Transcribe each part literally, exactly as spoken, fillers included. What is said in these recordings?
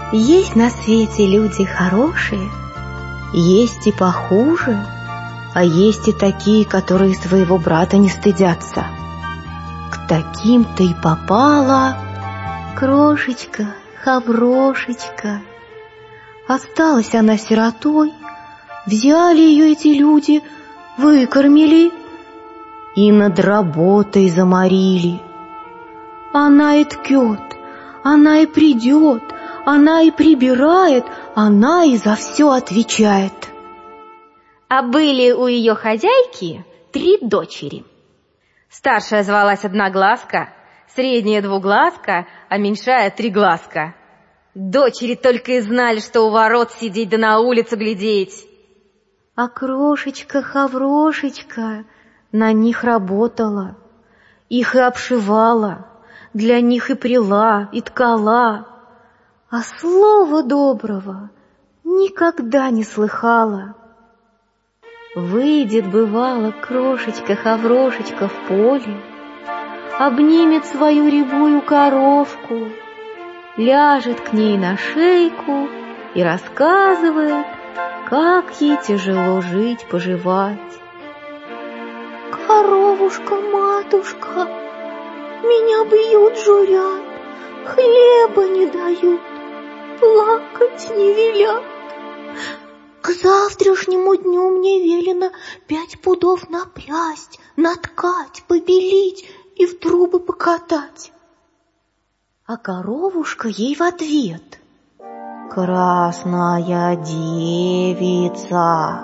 Есть на свете люди хорошие, есть и похуже, а есть и такие, которые своего брата не стыдятся. К таким-то и попала крошечка, Хаврошечка. Осталась она сиротой, взяли ее эти люди, выкормили и над работой заморили. Она и ткет, она и придет, она и прибирает, она и за все отвечает. А были у ее хозяйки три дочери. Старшая звалась Одноглазка, средняя Двуглазка, а меньшая Триглазка. Дочери только и знали, что у ворот сидеть да на улицу глядеть. А крошечка Хаврошечка на них работала, их и обшивала, для них и пряла, и ткала, а слова доброго никогда не слыхала. Выйдет, бывало, крошечка Хаврошечка в поле, обнимет свою рябую коровку, ляжет к ней на шейку и рассказывает, как ей тяжело жить-поживать. Коровушка-матушка, меня бьют, журят, хлеба не дают, плакать не велят. К завтрашнему дню мне велено пять пудов напрясть, наткать, побелить и в трубы покатать. А коровушка ей в ответ: красная девица,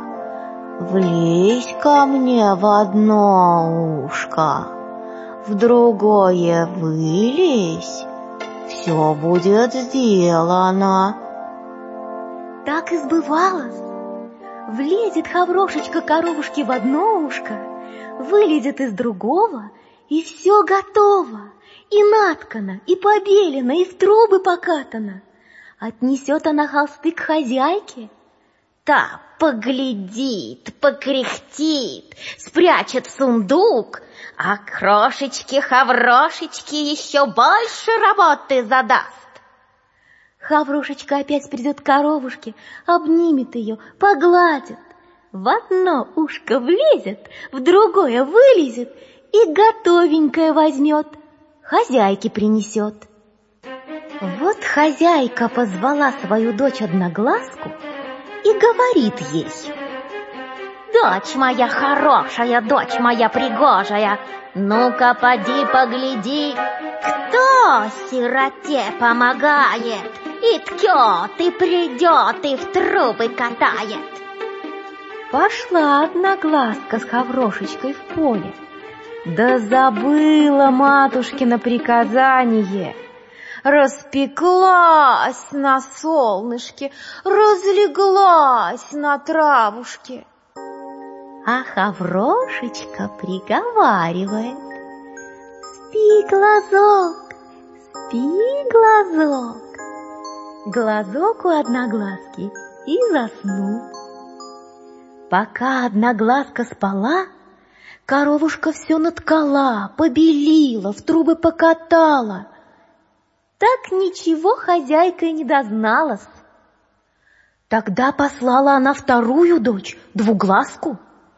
влезь ко мне в одно ушко, в другое вылезь, все будет сделано. Так и сбывалось. Влезет Хаврошечка коровушке в одно ушко, вылезет из другого, и все готово, и наткано, и побелено, и в трубы покатано. Отнесет она холсты к хозяйке, та поглядит, покряхтит, спрячет в сундук, а крошечке-Хаврошечке еще больше работы задаст. Хаврошечка опять придет к коровушке, обнимет ее, погладит, в одно ушко влезет, в другое вылезет и готовенькое возьмет, хозяйке принесет. Вот хозяйка позвала свою дочь Одноглазку и говорит ей: дочь моя хорошая, дочь моя пригожая, ну-ка поди погляди, кто сироте помогает, и ткет, и придет, и в трубы катает. Пошла Одноглазка с Хаврошечкой в поле, да забыла матушкино приказание. Распеклась на солнышке, разлеглась на травушке. А Хаврошечка приговаривает: спи, глазок, спи, глазок. Глазок у Одноглазки и заснул. Пока Одноглазка спала, коровушка все наткала, побелила, в трубы покатала. Так ничего хозяйка и не дозналась. Тогда послала она вторую дочь, Двуглазку.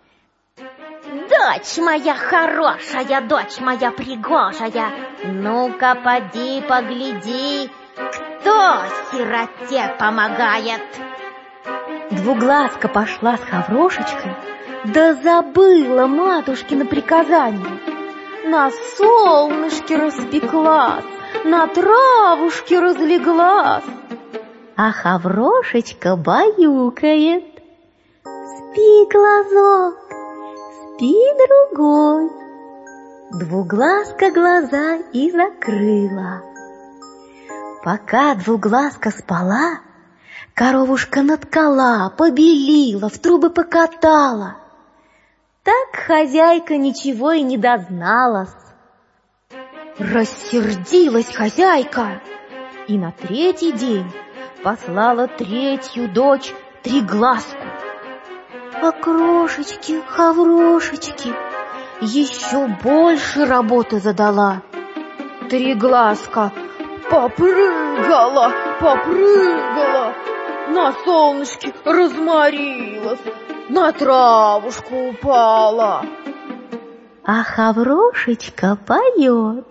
Дочь моя хорошая, дочь моя пригожая, ну-ка поди погляди, кто сироте помогает. Двуглазка пошла с Хаврошечкой, да забыла матушкино приказание. На солнышке распеклась, на травушке разлеглась. А Хаврошечка баюкает: спи, глазок, спи, другой. Двуглазка глаза и закрыла. Пока Двуглазка спала, коровушка наткала, побелила, в трубы покатала. Так хозяйка ничего и не дозналась. Рассердилась хозяйка и на третий день послала третью дочь Триглазку. А крошечке Хаврошечке еще больше работы задала. Триглазка Попрыгала, попрыгала, на солнышке разморилась, на травушку упала. А Хаврошечка поет.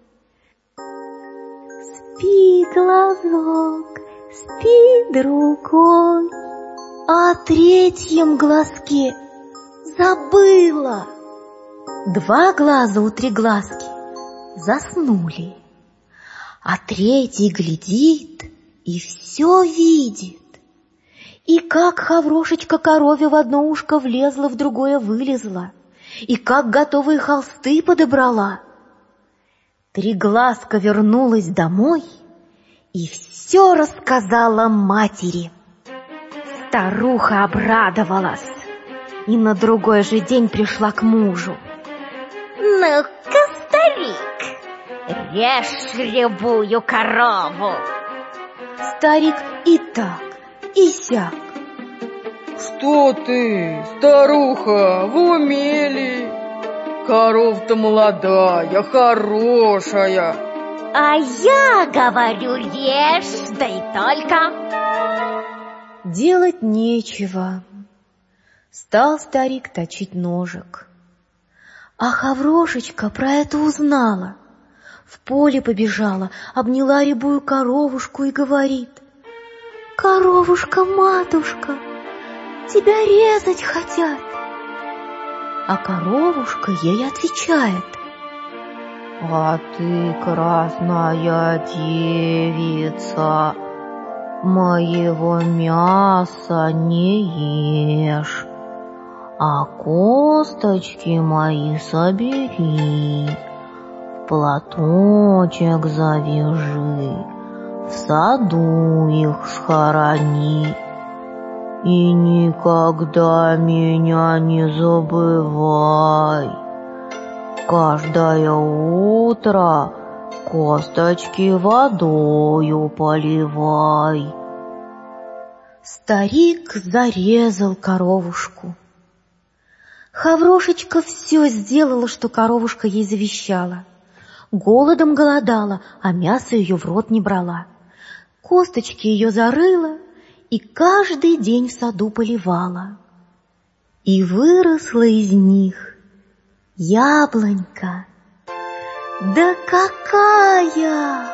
Спи, глазок, спи, другой. А о третьем глазке забыла. Два глаза у триглазки заснули, а третий глядит и все видит. И как Хаврошечка корове в одно ушко влезла, в другое вылезла, и как готовые холсты подобрала. Триглазка вернулась домой и все рассказала матери. Старуха обрадовалась и на другой же день пришла к мужу. Ну-ка, старик, режь рябую корову. Старик и так, и сяк. Что ты, старуха, в уме ли? Корова-то молодая, хорошая. А я говорю, режь, да и только. Делать нечего. Стал старик точить ножик. А Хаврошечка про это узнала. В поле побежала, обняла рябую коровушку и говорит: «Коровушка-матушка, тебя резать хотят». А коровушка ей отвечает: «А ты, красная девица, моего мяса не ешь, а косточки мои собери, в платочек завяжи, в саду их схорони. И никогда меня не забывай. Каждое утро косточки водою поливай». Старик зарезал коровушку. Хаврошечка все сделала, что коровушка ей завещала. Голодом голодала, а мясо ее в рот не брала. Косточки ее зарыла и каждый день в саду поливала. И выросла из них яблонька. Да какая!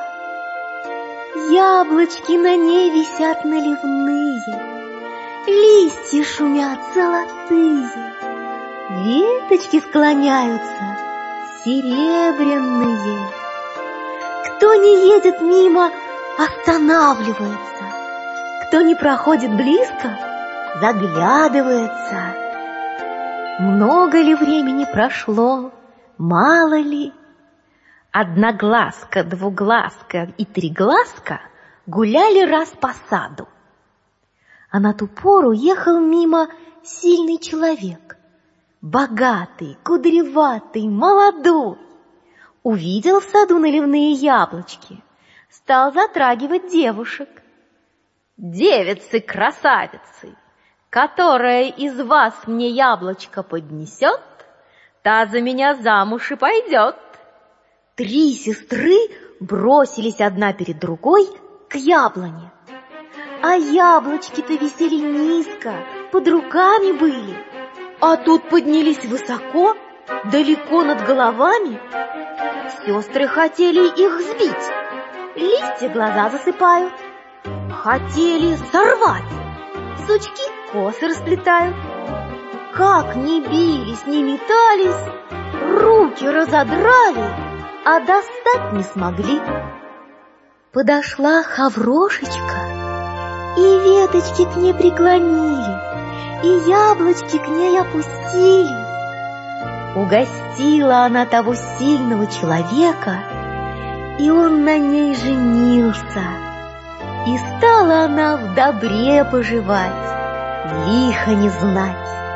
Яблочки на ней висят наливные, листья шумят золотые, веточки склоняются серебряные. Кто не едет мимо, останавливается, кто не проходит близко, заглядывается. Много ли времени прошло, мало ли? Одноглазка, двуглазка и триглазка гуляли раз по саду. А на ту пору ехал мимо сильный человек, богатый, кудреватый, молодой. Увидел в саду наливные яблочки, стал затрагивать девушек. «Девицы-красавицы, которая из вас мне яблочко поднесет, та за меня замуж и пойдет». Три сестры бросились одна перед другой к яблоне. А яблочки-то висели низко, под руками были, а тут поднялись высоко, далеко над головами. Сестры хотели их сбить, листья глаза засыпают. Хотели сорвать, сучки косы расплетают. Как ни бились, ни метались, руки разодрали, а достать не смогли. Подошла Хаврошечка, и веточки к ней преклонили, и яблочки к ней опустили. Угостила она того сильного человека, и он на ней женился. И стала она в добре поживать, лихо не знать.